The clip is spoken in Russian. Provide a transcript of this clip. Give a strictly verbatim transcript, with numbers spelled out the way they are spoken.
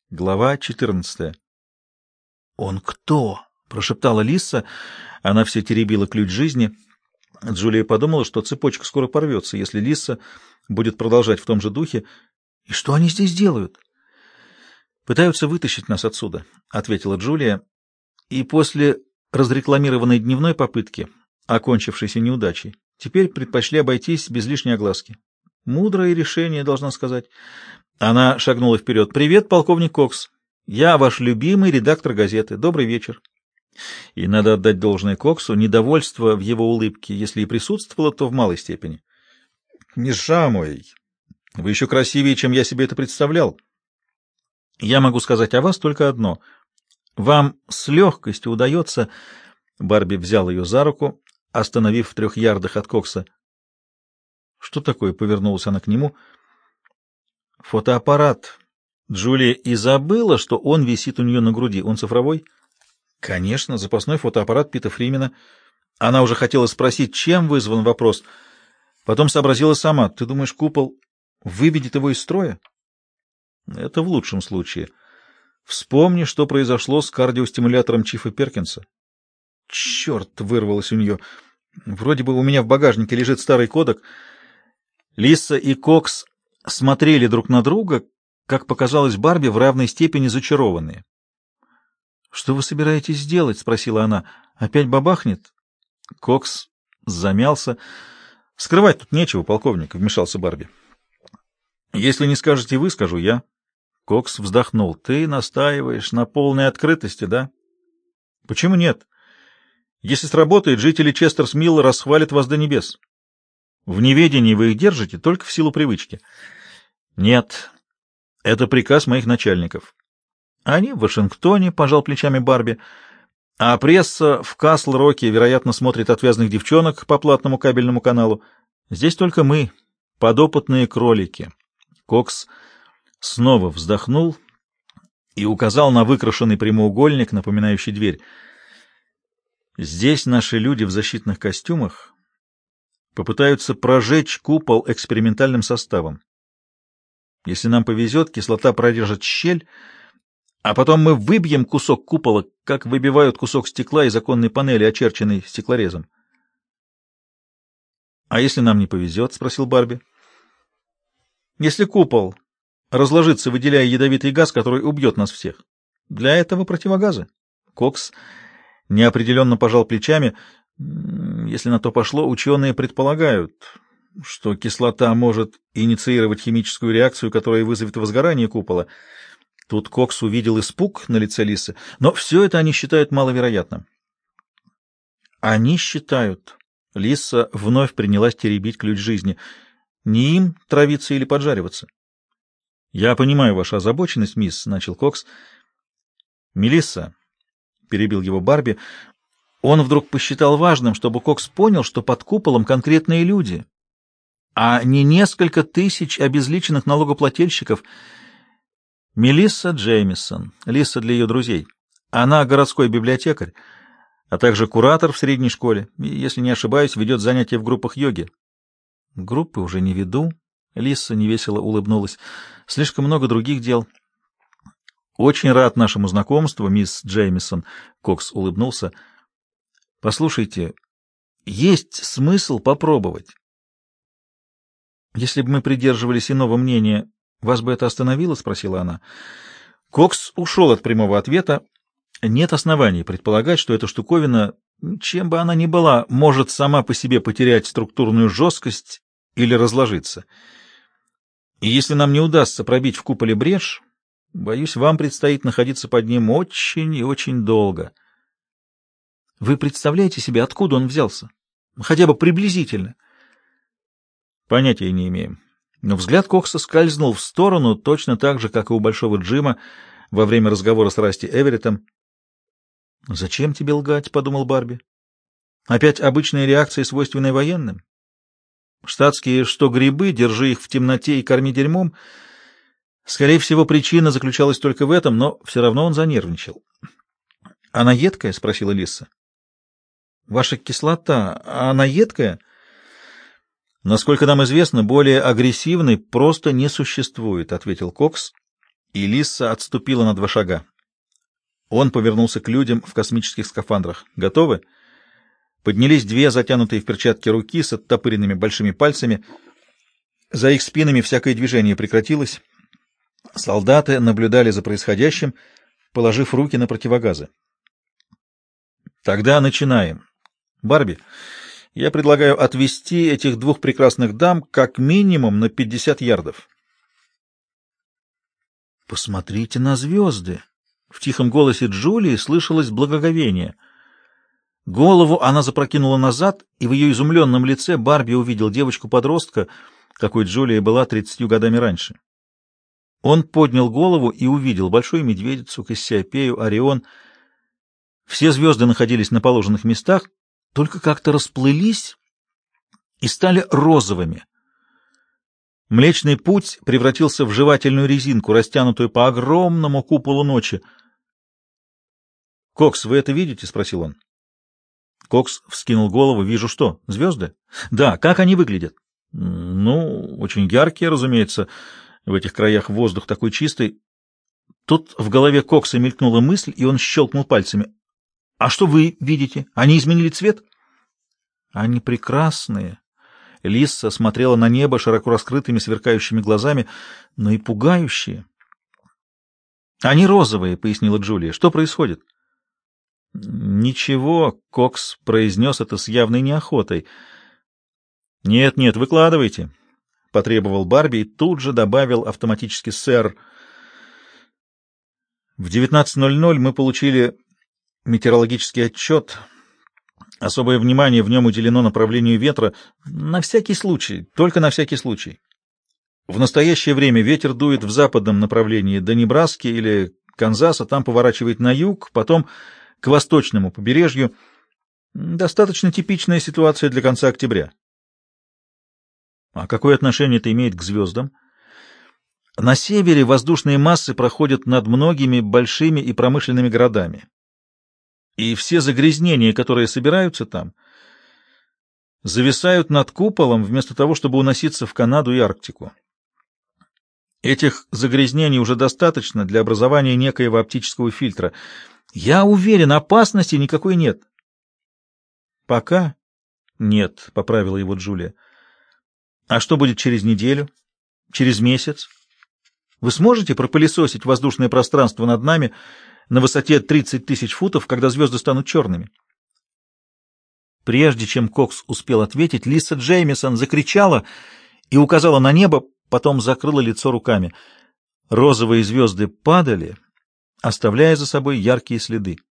Глава четырнадцатая. «Он кто?» — прошептала Лисса. Она все теребила ключ жизни. Джулия подумала, что цепочка скоро порвется, если Лисса будет продолжать в том же духе. «И что они здесь делают?» «Пытаются вытащить нас отсюда», — ответила Джулия. «И после разрекламированной дневной попытки, окончившейся неудачей, теперь предпочли обойтись без лишней огласки. Мудрое решение, должна сказать». Она шагнула вперед. «Привет, полковник Кокс. Я ваш любимый редактор газеты. Добрый вечер». И надо отдать должное Коксу, недовольство в его улыбке, если и присутствовало, то в малой степени. «Мисс Шамуэй, вы еще красивее, чем я себе это представлял. Я могу сказать о вас только одно. Вам с легкостью удается...» Барби взял ее за руку, остановив в трех ярдах от Кокса. «Что такое?» — повернулась она к нему. «Фотоаппарат». Джулия и забыла, что он висит у нее на груди. Он цифровой? Конечно, запасной фотоаппарат Пита Фримена. Она уже хотела спросить, чем вызван вопрос. Потом сообразила сама. Ты думаешь, купол выведет его из строя? Это в лучшем случае. Вспомни, что произошло с кардиостимулятором Чифа Перкинса. Черт, вырвалось у нее. Вроде бы у меня в багажнике лежит старый кодек. Лисса и Кокс смотрели друг на друга, как показалось Барби, в равной степени зачарованные. «Что вы собираетесь сделать?» — спросила она. «Опять бабахнет?» Кокс замялся. «Скрывать тут нечего, полковник», — вмешался Барби. «Если не скажете вы, скажу я». Кокс вздохнул. «Ты настаиваешь на полной открытости, да?» «Почему нет? Если сработает, жители Честерс-Милла расхвалят вас до небес. В неведении вы их держите только в силу привычки». «Нет, это приказ моих начальников». «Они в Вашингтоне», — пожал плечами Барби, «а пресса в Касл-Роке, вероятно, смотрит отвязных девчонок по платному кабельному каналу. Здесь только мы, подопытные кролики». Кокс снова вздохнул и указал на выкрашенный прямоугольник, напоминающий дверь. «Здесь наши люди в защитных костюмах попытаются прожечь купол экспериментальным составом. Если нам повезет, кислота прорежет щель, а потом мы выбьем кусок купола, как выбивают кусок стекла из оконной панели, очерченной стеклорезом». «А если нам не повезет?» — спросил Барби. «Если купол разложится, выделяя ядовитый газ, который убьет нас всех. Для этого противогазы». Кокс неопределенно пожал плечами. «Если на то пошло, ученые предполагают, что кислота может инициировать химическую реакцию, которая вызовет возгорание купола». Тут Кокс увидел испуг на лице Лисы, но все это они считают маловероятным. Они считают. Лиса вновь принялась теребить ключ жизни. Не им травиться или поджариваться. «Я понимаю вашу озабоченность, мисс», — начал Кокс. «Мелисса», — перебил его Барби, — он вдруг посчитал важным, чтобы Кокс понял, что под куполом конкретные люди, а не несколько тысяч обезличенных налогоплательщиков. Мелисса Джеймисон, Лиса для ее друзей. Она городской библиотекарь, а также куратор в средней школе, и, если не ошибаюсь, ведет занятия в группах йоги. Группы уже не веду. Лиса невесело улыбнулась. Слишком много других дел. Очень рад нашему знакомству, мисс Джеймисон. Кокс улыбнулся. Послушайте, есть смысл попробовать. Если бы мы придерживались иного мнения, вас бы это остановило? — спросила она. Кокс ушел от прямого ответа. Нет оснований предполагать, что эта штуковина, чем бы она ни была, может сама по себе потерять структурную жесткость или разложиться. И если нам не удастся пробить в куполе брешь, боюсь, вам предстоит находиться под ним очень и очень долго. Вы представляете себе, откуда он взялся? Хотя бы приблизительно. Понятия не имеем. Но взгляд Кокса скользнул в сторону, точно так же, как и у Большого Джима во время разговора с Расти Эвереттом. «Зачем тебе лгать?» — подумал Барби. «Опять обычная реакция, свойственная военным? Штатские что грибы, держи их в темноте и корми дерьмом». Скорее всего, причина заключалась только в этом, но все равно он занервничал. «Она едкая?» — спросила Лиса. «Ваша кислота, она едкая?» «Насколько нам известно, более агрессивной просто не существует», — ответил Кокс и Лисса отступила на два шага. Он повернулся к людям в космических скафандрах. «Готовы?» Поднялись две затянутые в перчатки руки с оттопыренными большими пальцами. За их спинами всякое движение прекратилось. Солдаты наблюдали за происходящим, положив руки на противогазы. «Тогда начинаем. Барби, я предлагаю отвести этих двух прекрасных дам как минимум на пятьдесят ярдов». «Посмотрите на звезды!» В тихом голосе Джулии слышалось благоговение. Голову она запрокинула назад, и в ее изумленном лице Барби увидел девочку-подростка, какой Джулия была тридцатью годами раньше. Он поднял голову и увидел большую медведицу, Кассиопею, Орион. Все звезды находились на положенных местах, только как-то расплылись и стали розовыми. Млечный путь превратился в жевательную резинку, растянутую по огромному куполу ночи. «Кокс, вы это видите?» — спросил он. Кокс вскинул голову. «Вижу что? Звезды?» «Да. Как они выглядят?» «Ну, очень яркие, разумеется. В этих краях воздух такой чистый». Тут в голове Кокса мелькнула мысль, и он щелкнул пальцами. «А что вы видите? Они изменили цвет?» «Они прекрасные». Лисса смотрела на небо широко раскрытыми сверкающими глазами, но и пугающие. «Они розовые», — пояснила Джулия. «Что происходит?» «Ничего», — Кокс произнес это с явной неохотой. «Нет, нет, выкладывайте», — потребовал Барби и тут же добавил автоматически «сэр». В девятнадцать ноль ноль мы получили метеорологический отчет. Особое внимание в нем уделено направлению ветра. На всякий случай, только на всякий случай. В настоящее время ветер дует в западном направлении до Небраски или Канзаса, там поворачивает на юг, потом к восточному побережью. Достаточно типичная ситуация для конца октября. А какое отношение это имеет к звездам? На севере воздушные массы проходят над многими большими и промышленными городами. И все загрязнения, которые собираются там, зависают над куполом вместо того, чтобы уноситься в Канаду и Арктику. Этих загрязнений уже достаточно для образования некоего оптического фильтра. Я уверен, опасности никакой нет. Пока нет, — поправила его Джулия. А что будет через неделю? Через месяц? Вы сможете пропылесосить воздушное пространство над нами на высоте тридцать тысяч футов, когда звезды станут черными? Прежде чем Кокс успел ответить, Лисса Джеймисон закричала и указала на небо, потом закрыла лицо руками. Розовые звезды падали, оставляя за собой яркие следы.